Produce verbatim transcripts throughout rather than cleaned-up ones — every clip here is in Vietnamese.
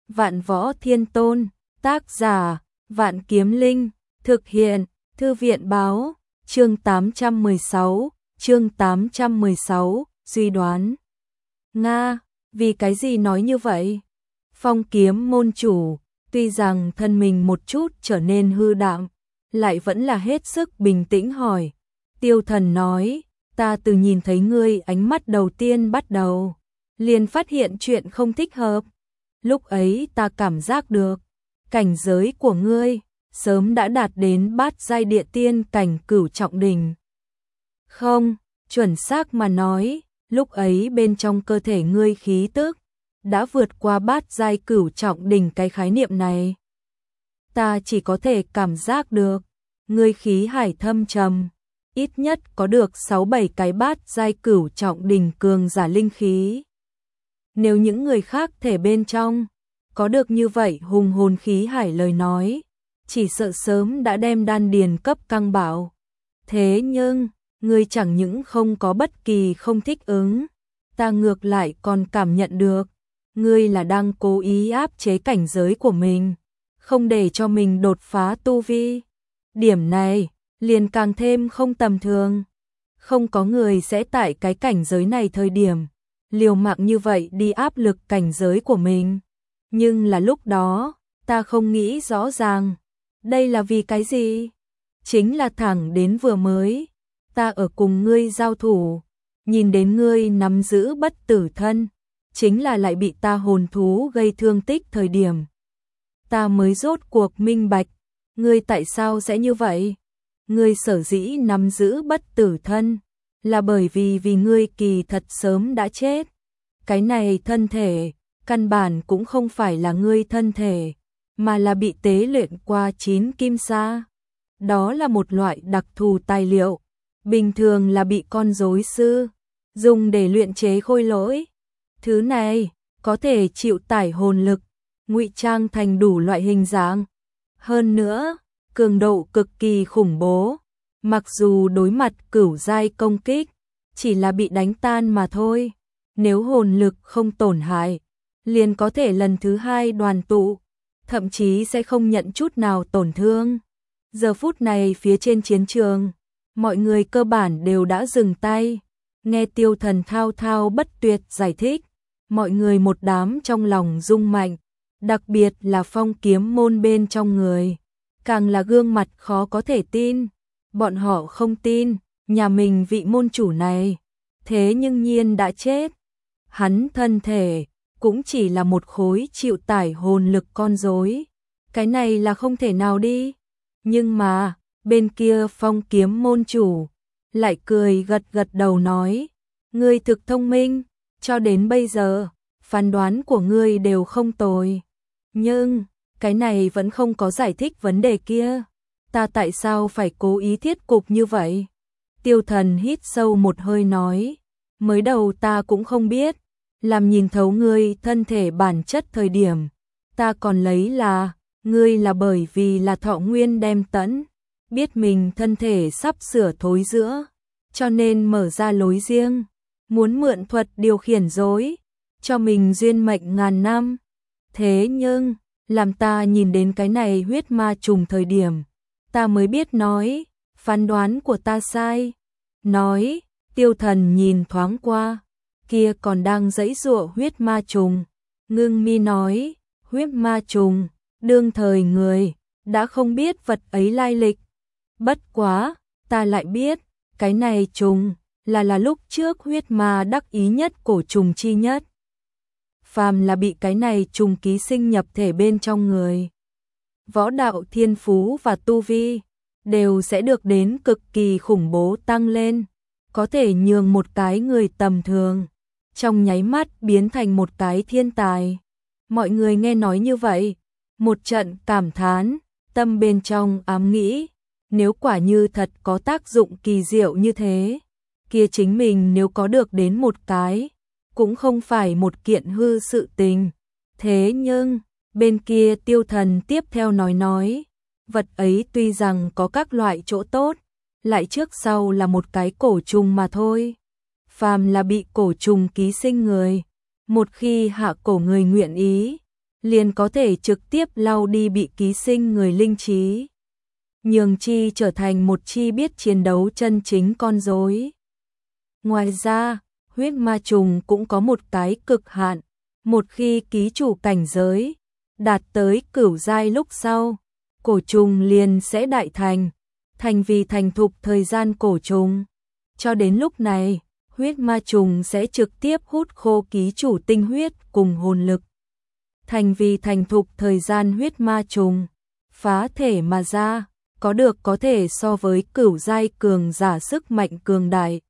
Vạn Võ Thiên Tôn, tác giả, Vạn Kiếm Linh, thực hiện, Thư viện báo, chương tám trăm mười sáu, chương tám trăm mười sáu, suy đoán. Nga, vì cái gì nói như vậy? Phong Kiếm môn chủ, tuy rằng thân mình một chút trở nên hư đạm, lại vẫn là hết sức bình tĩnh hỏi. Tiêu Thần nói, ta từ nhìn thấy ngươi ánh mắt đầu tiên bắt đầu, liền phát hiện chuyện không thích hợp. Lúc ấy ta cảm giác được, cảnh giới của ngươi sớm đã đạt đến bát giai địa tiên cảnh cửu trọng đỉnh. Không, chuẩn xác mà nói, lúc ấy bên trong cơ thể ngươi khí tức đã vượt qua bát giai cửu trọng đỉnh cái khái niệm này. Ta chỉ có thể cảm giác được, ngươi khí hải thâm trầm, ít nhất có được sáu bảy cái bát giai cửu trọng đỉnh cường giả linh khí. Nếu những người khác thể bên trong có được như vậy hùng hồn khí hải lời nói, chỉ sợ sớm đã đem đan điền cấp căng bảo. Thế nhưng, ngươi chẳng những không có bất kỳ không thích ứng, ta ngược lại còn cảm nhận được, ngươi là đang cố ý áp chế cảnh giới của mình, không để cho mình đột phá tu vi. Điểm này, liền càng thêm không tầm thường. Không có người sẽ tại cái cảnh giới này thời điểm, liều mạng như vậy đi áp lực cảnh giới của mình. Nhưng là lúc đó, ta không nghĩ rõ ràng, đây là vì cái gì? Chính là thẳng đến vừa mới, ta ở cùng ngươi giao thủ, nhìn đến ngươi nắm giữ bất tử thân, chính là lại bị ta hồn thú gây thương tích thời điểm. Ta mới rốt cuộc minh bạch, ngươi tại sao sẽ như vậy? Ngươi sở dĩ nắm giữ bất tử thân, là bởi vì vì ngươi kỳ thật sớm đã chết. Cái này thân thể, căn bản cũng không phải là ngươi thân thể, mà là bị tế luyện qua chín kim sa. Đó là một loại đặc thù tài liệu, bình thường là bị con rối sư dùng để luyện chế khôi lỗi. Thứ này có thể chịu tải hồn lực, ngụy trang thành đủ loại hình dáng. Hơn nữa, cường độ cực kỳ khủng bố, mặc dù đối mặt cửu giai công kích, chỉ là bị đánh tan mà thôi. Nếu hồn lực không tổn hại, liền có thể lần thứ hai đoàn tụ, thậm chí sẽ không nhận chút nào tổn thương. Giờ phút này phía trên chiến trường, mọi người cơ bản đều đã dừng tay, nghe Tiêu Thần thao thao bất tuyệt giải thích, mọi người một đám trong lòng rung mạnh, đặc biệt là Phong Kiếm môn bên trong người, càng là gương mặt khó có thể tin, bọn họ không tin, nhà mình vị môn chủ này, thế nhưng nhiên đã chết. Hắn thân thể cũng chỉ là một khối chịu tải hồn lực con rối, cái này là không thể nào đi. Nhưng mà, bên kia Phong Kiếm môn chủ lại cười gật gật đầu nói, ngươi thực thông minh, cho đến bây giờ, phán đoán của ngươi đều không tồi. Nhưng, cái này vẫn không có giải thích vấn đề kia. Ta tại sao phải cố ý thiết cục như vậy? Tiêu Thần hít sâu một hơi nói, mới đầu ta cũng không biết, làm nhìn thấu ngươi thân thể bản chất thời điểm, ta còn lấy là, ngươi là bởi vì là thọ nguyên đem tẫn, biết mình thân thể sắp sửa thối rữa, cho nên mở ra lối riêng, muốn mượn thuật điều khiển rối, cho mình duyên mệnh ngàn năm. Thế nhưng, làm ta nhìn đến cái này huyết ma trùng thời điểm, ta mới biết nói, phán đoán của ta sai. Nói, Tiêu Thần nhìn thoáng qua, kia còn đang giãy giụa huyết ma trùng, ngưng mi nói, huyết ma trùng, đương thời người, đã không biết vật ấy lai lịch. Bất quá, ta lại biết, cái này trùng, là là lúc trước huyết ma đắc ý nhất cổ trùng chi nhất. Phàm là bị cái này trùng ký sinh nhập thể bên trong người, võ đạo thiên phú và tu vi đều sẽ được đến cực kỳ khủng bố tăng lên, có thể nhường một cái người tầm thường trong nháy mắt biến thành một cái thiên tài. Mọi người nghe nói như vậy, một trận cảm thán, tâm bên trong ám nghĩ, nếu quả như thật có tác dụng kỳ diệu như thế, kia chính mình nếu có được đến một cái, cũng không phải một kiện hư sự tình. Thế nhưng, bên kia Tiêu Thần tiếp theo nói nói, vật ấy tuy rằng có các loại chỗ tốt, lại trước sau là một cái cổ trùng mà thôi. Phàm là bị cổ trùng ký sinh người, một khi hạ cổ người nguyện ý, liền có thể trực tiếp lau đi bị ký sinh người linh trí, nhường chi trở thành một chi biết chiến đấu chân chính con rối. Ngoài ra, huyết ma trùng cũng có một cái cực hạn, một khi ký chủ cảnh giới đạt tới cửu giai lúc sau, cổ trùng liền sẽ đại thành, thành vì thành thục thời gian cổ trùng. Cho đến lúc này, huyết ma trùng sẽ trực tiếp hút khô ký chủ tinh huyết cùng hồn lực, thành vì thành thục thời gian huyết ma trùng, phá thể mà ra, có được có thể so với cửu giai cường giả sức mạnh cường đại.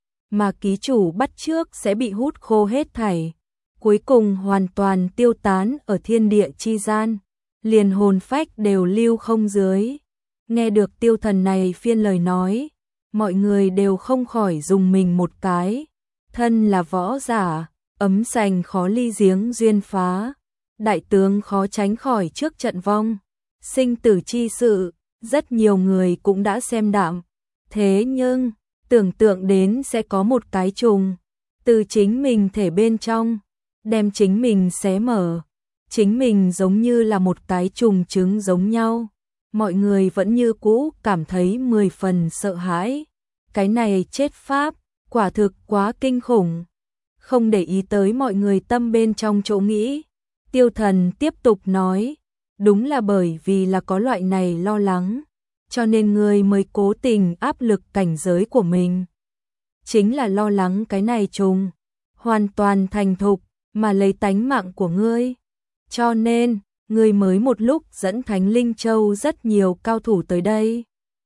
Mà ký chủ bắt trước sẽ bị hút khô hết thảy, cuối cùng hoàn toàn tiêu tán ở thiên địa chi gian, liền hồn phách đều lưu không dưới. Nghe được Tiêu Thần này phiên lời nói, mọi người đều không khỏi dùng mình một cái. Thân là võ giả, ấm sành khó ly giếng duyên phá, đại tướng khó tránh khỏi trước trận vong. Sinh tử chi sự, rất nhiều người cũng đã xem đạm. Thế nhưng, tưởng tượng đến sẽ có một cái trùng từ chính mình thể bên trong đem chính mình xé mở, chính mình giống như là một cái trùng trứng giống nhau, mọi người vẫn như cũ cảm thấy mười phần sợ hãi. Cái này chết pháp, quả thực quá kinh khủng. Không để ý tới mọi người tâm bên trong chỗ nghĩ, Tiêu Thần tiếp tục nói, đúng là bởi vì là có loại này lo lắng, cho nên ngươi mới cố tình áp lực cảnh giới của mình. Chính là lo lắng cái này trùng hoàn toàn thành thục mà lấy tánh mạng của ngươi. Cho nên, ngươi mới một lúc dẫn Thánh Linh Châu rất nhiều cao thủ tới đây.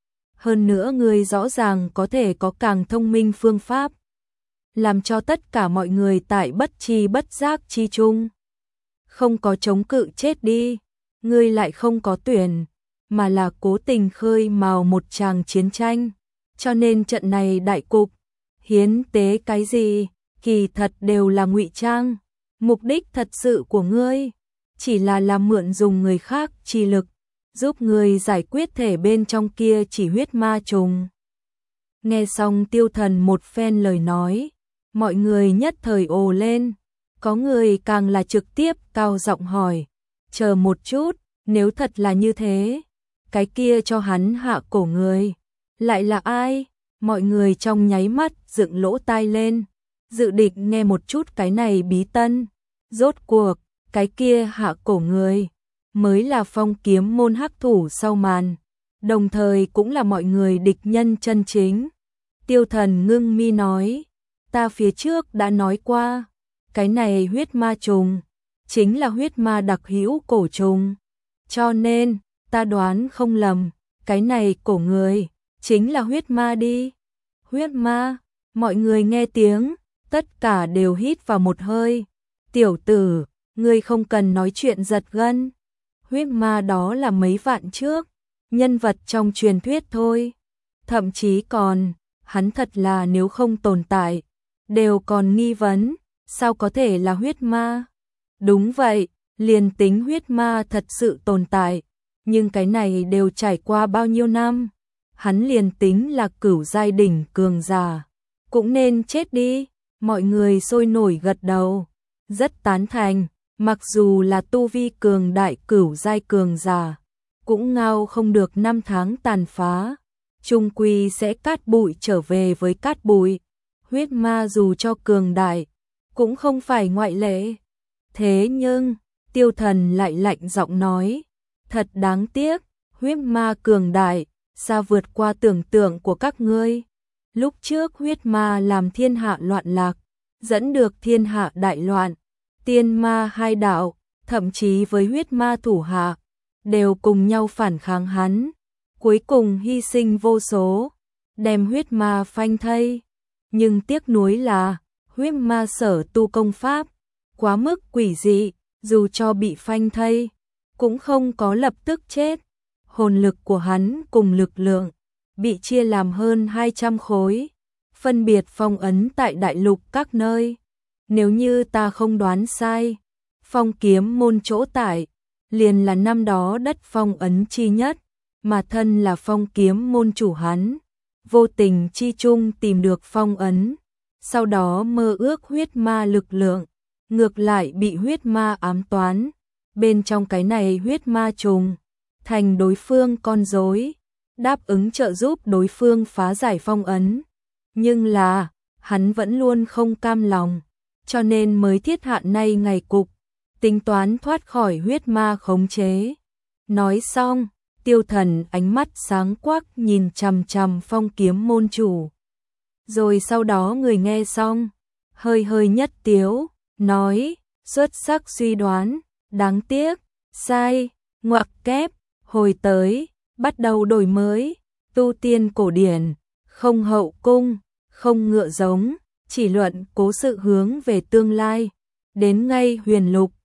Hơn nữa ngươi rõ ràng có thể có càng thông minh phương pháp, làm cho tất cả mọi người tại bất chi bất giác chi chung không có chống cự chết đi, ngươi lại không có tuyển, mà là cố tình khơi mào một tràng chiến tranh. Cho nên trận này đại cục, hiến tế cái gì, kỳ thật đều là ngụy trang. Mục đích thật sự của ngươi chỉ là làm mượn dùng người khác chi lực, giúp ngươi giải quyết thể bên trong kia chỉ huyết ma trùng. Nghe xong Tiêu Thần một phen lời nói, mọi người nhất thời ồ lên, có người càng là trực tiếp cao giọng hỏi, chờ một chút, nếu thật là như thế, cái kia cho hắn hạ cổ người lại là ai? Mọi người trong nháy mắt dựng lỗ tai lên, dự định nghe một chút cái này bí tân. Rốt cuộc, cái kia hạ cổ người mới là Phong Kiếm môn hắc thủ sau màn, đồng thời cũng là mọi người địch nhân chân chính. Tiêu Thần ngưng mi nói, ta phía trước đã nói qua, cái này huyết ma trùng chính là huyết ma đặc hữu cổ trùng, cho nên ta đoán không lầm, cái này cổ người chính là huyết ma đi. Huyết ma, mọi người nghe tiếng, tất cả đều hít vào một hơi. Tiểu tử, ngươi không cần nói chuyện giật gân. Huyết ma đó là mấy vạn trước, nhân vật trong truyền thuyết thôi. Thậm chí còn, hắn thật là nếu không tồn tại, đều còn nghi vấn, sao có thể là huyết ma? Đúng vậy, liền tính huyết ma thật sự tồn tại, nhưng cái này đều trải qua bao nhiêu năm, hắn liền tính là cửu giai đỉnh cường giả, cũng nên chết đi. Mọi người sôi nổi gật đầu, rất tán thành, mặc dù là tu vi cường đại cửu giai cường giả, cũng ngao không được năm tháng tàn phá, chung quy sẽ cát bụi trở về với cát bụi. Huyết ma dù cho cường đại, cũng không phải ngoại lệ. Thế nhưng, Tiêu Thần lại lạnh giọng nói, thật đáng tiếc, huyết ma cường đại, xa vượt qua tưởng tượng của các ngươi. Lúc trước huyết ma làm thiên hạ loạn lạc, dẫn được thiên hạ đại loạn, tiên ma hai đạo, thậm chí với huyết ma thủ hạ, đều cùng nhau phản kháng hắn, cuối cùng hy sinh vô số, đem huyết ma phanh thây. Nhưng tiếc nuối là, huyết ma sở tu công pháp, quá mức quỷ dị, dù cho bị phanh thây, cũng không có lập tức chết. Hồn lực của hắn cùng lực lượng, bị chia làm hơn hai trăm khối, phân biệt phong ấn tại đại lục các nơi. Nếu như ta không đoán sai, Phong Kiếm môn chỗ tại, liền là năm đó đất phong ấn chi nhất, mà thân là Phong Kiếm môn chủ hắn, vô tình chi chung tìm được phong ấn, sau đó mơ ước huyết ma lực lượng, ngược lại bị huyết ma ám toán, bên trong cái này huyết ma trùng, thành đối phương con rối, đáp ứng trợ giúp đối phương phá giải phong ấn. Nhưng là, hắn vẫn luôn không cam lòng, cho nên mới thiết hạ nay ngày cục, tính toán thoát khỏi huyết ma khống chế. Nói xong, Tiêu Thần ánh mắt sáng quắc nhìn chằm chằm Phong Kiếm môn chủ. Rồi sau đó người nghe xong, hơi hơi nhất tiếu, nói, xuất sắc suy đoán, đáng tiếc, sai, ngoặc kép, hồi tới, bắt đầu đổi mới, tu tiên cổ điển, không hậu cung, không ngựa giống, chỉ luận cố sự hướng về tương lai, đến ngay huyền lục,